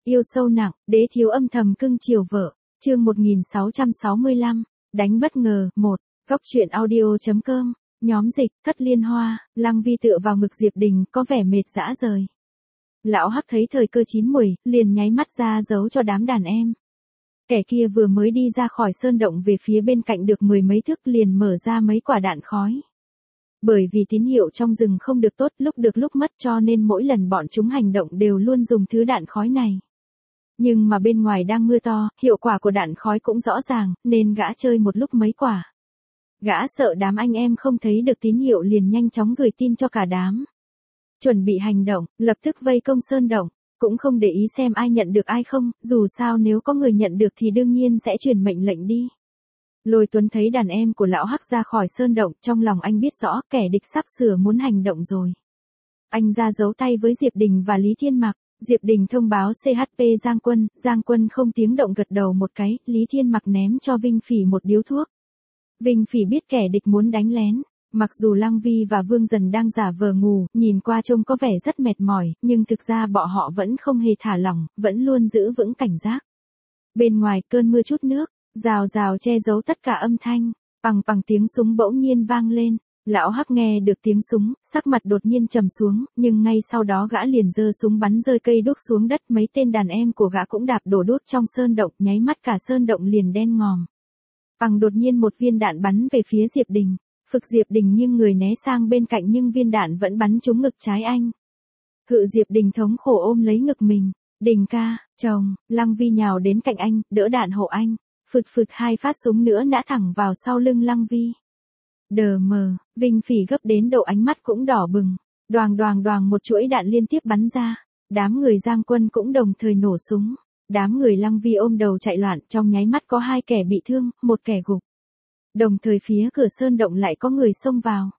Yêu sâu nặng, đế thiếu âm thầm cưng chiều vợ. Chương 1665, đánh bất ngờ, 1. Góc truyện audio.com, nhóm dịch, Thất Liên Hoa, Lăng Vi tựa vào ngực Diệp Đình, có vẻ mệt dã rời. Lão Hắc thấy thời cơ chín muồi, liền nháy mắt ra dấu cho đám đàn em. Kẻ kia vừa mới đi ra khỏi sơn động về phía bên cạnh được mười mấy thước liền mở ra mấy quả đạn khói. Bởi vì tín hiệu trong rừng không được tốt, lúc được lúc mất, cho nên mỗi lần bọn chúng hành động đều luôn dùng thứ đạn khói này. Nhưng mà bên ngoài đang mưa to, hiệu quả của đạn khói cũng rõ ràng, nên gã chơi một lúc mấy quả. Gã sợ đám anh em không thấy được tín hiệu liền nhanh chóng gửi tin cho cả đám. Chuẩn bị hành động, lập tức vây công sơn động, cũng không để ý xem ai nhận được ai không, dù sao nếu có người nhận được thì đương nhiên sẽ truyền mệnh lệnh đi. Lôi Tuấn thấy đàn em của lão Hắc ra khỏi sơn động, trong lòng anh biết rõ kẻ địch sắp sửa muốn hành động rồi. Anh ra giấu tay với Diệp Đình và Lý Thiên Mặc. Diệp Đình thông báo CHP Giang Quân không tiếng động gật đầu một cái, Lý Thiên Mặc ném cho Vinh Phỉ một điếu thuốc. Vinh Phỉ biết kẻ địch muốn đánh lén, mặc dù Lăng Vi và Vương Dần đang giả vờ ngủ, nhìn qua trông có vẻ rất mệt mỏi, nhưng thực ra bọn họ vẫn không hề thả lỏng, vẫn luôn giữ vững cảnh giác. Bên ngoài cơn mưa chút nước, rào rào che giấu tất cả âm thanh, bằng tiếng súng bỗng nhiên vang lên. Lão Hắc nghe được tiếng súng, sắc mặt đột nhiên trầm xuống, nhưng ngay sau đó gã liền giơ súng bắn rơi cây đuốc xuống đất, mấy tên đàn em của gã cũng đạp đổ đuốc trong sơn động, nháy mắt cả sơn động liền đen ngòm. Đột nhiên một viên đạn bắn về phía Diệp Đình, Phực Diệp Đình nghiêng người né sang bên cạnh nhưng viên đạn vẫn bắn trúng ngực trái anh. Hự Diệp Đình thống khổ ôm lấy ngực mình, Đình ca, chồng, Lăng Vi nhào đến cạnh anh, đỡ đạn hộ anh, phực hai phát súng nữa nã thẳng vào sau lưng Lăng Vi. Đờ mờ, Vinh Phỉ gấp đến độ ánh mắt cũng đỏ bừng, đoàng một chuỗi đạn liên tiếp bắn ra, đám người Giang Quân cũng đồng thời nổ súng, đám người Lăng Vi ôm đầu chạy loạn, trong nháy mắt có 2 kẻ bị thương, 1 kẻ gục. Đồng thời phía cửa sơn động lại có người xông vào,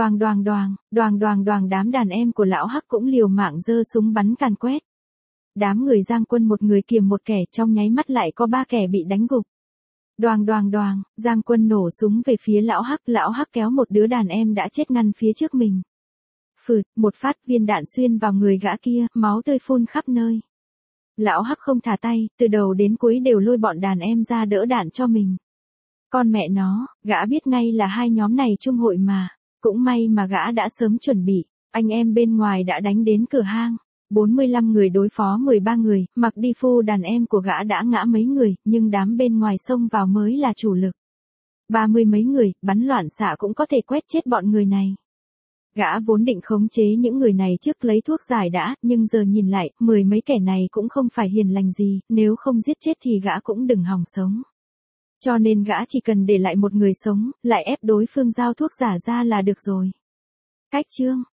đoàng đám đàn em của lão Hắc cũng liều mạng giơ súng bắn càn quét. Đám người Giang Quân một người kiềm một kẻ, trong nháy mắt lại có 3 kẻ bị đánh gục. Đoàng, Giang Quân nổ súng về phía lão Hắc kéo một đứa đàn em đã chết ngăn phía trước mình. Một phát viên đạn xuyên vào người gã kia, máu tươi phun khắp nơi. Lão Hắc không thả tay, từ đầu đến cuối đều lôi bọn đàn em ra đỡ đạn cho mình. Con mẹ nó, gã biết ngay là hai nhóm này chung hội mà, cũng may mà gã đã sớm chuẩn bị, anh em bên ngoài đã đánh đến cửa hang. 45 người đối phó 13 người, mặc đi phu đàn em của gã đã ngã mấy người, nhưng đám bên ngoài xông vào mới là chủ lực. 30 mấy người, bắn loạn xạ cũng có thể quét chết bọn người này. Gã vốn định khống chế những người này trước lấy thuốc giải đã, nhưng giờ nhìn lại, 10 mấy kẻ này cũng không phải hiền lành gì, nếu không giết chết thì gã cũng đừng hòng sống. Cho nên gã chỉ cần để lại một người sống, lại ép đối phương giao thuốc giả ra là được rồi. Cách chương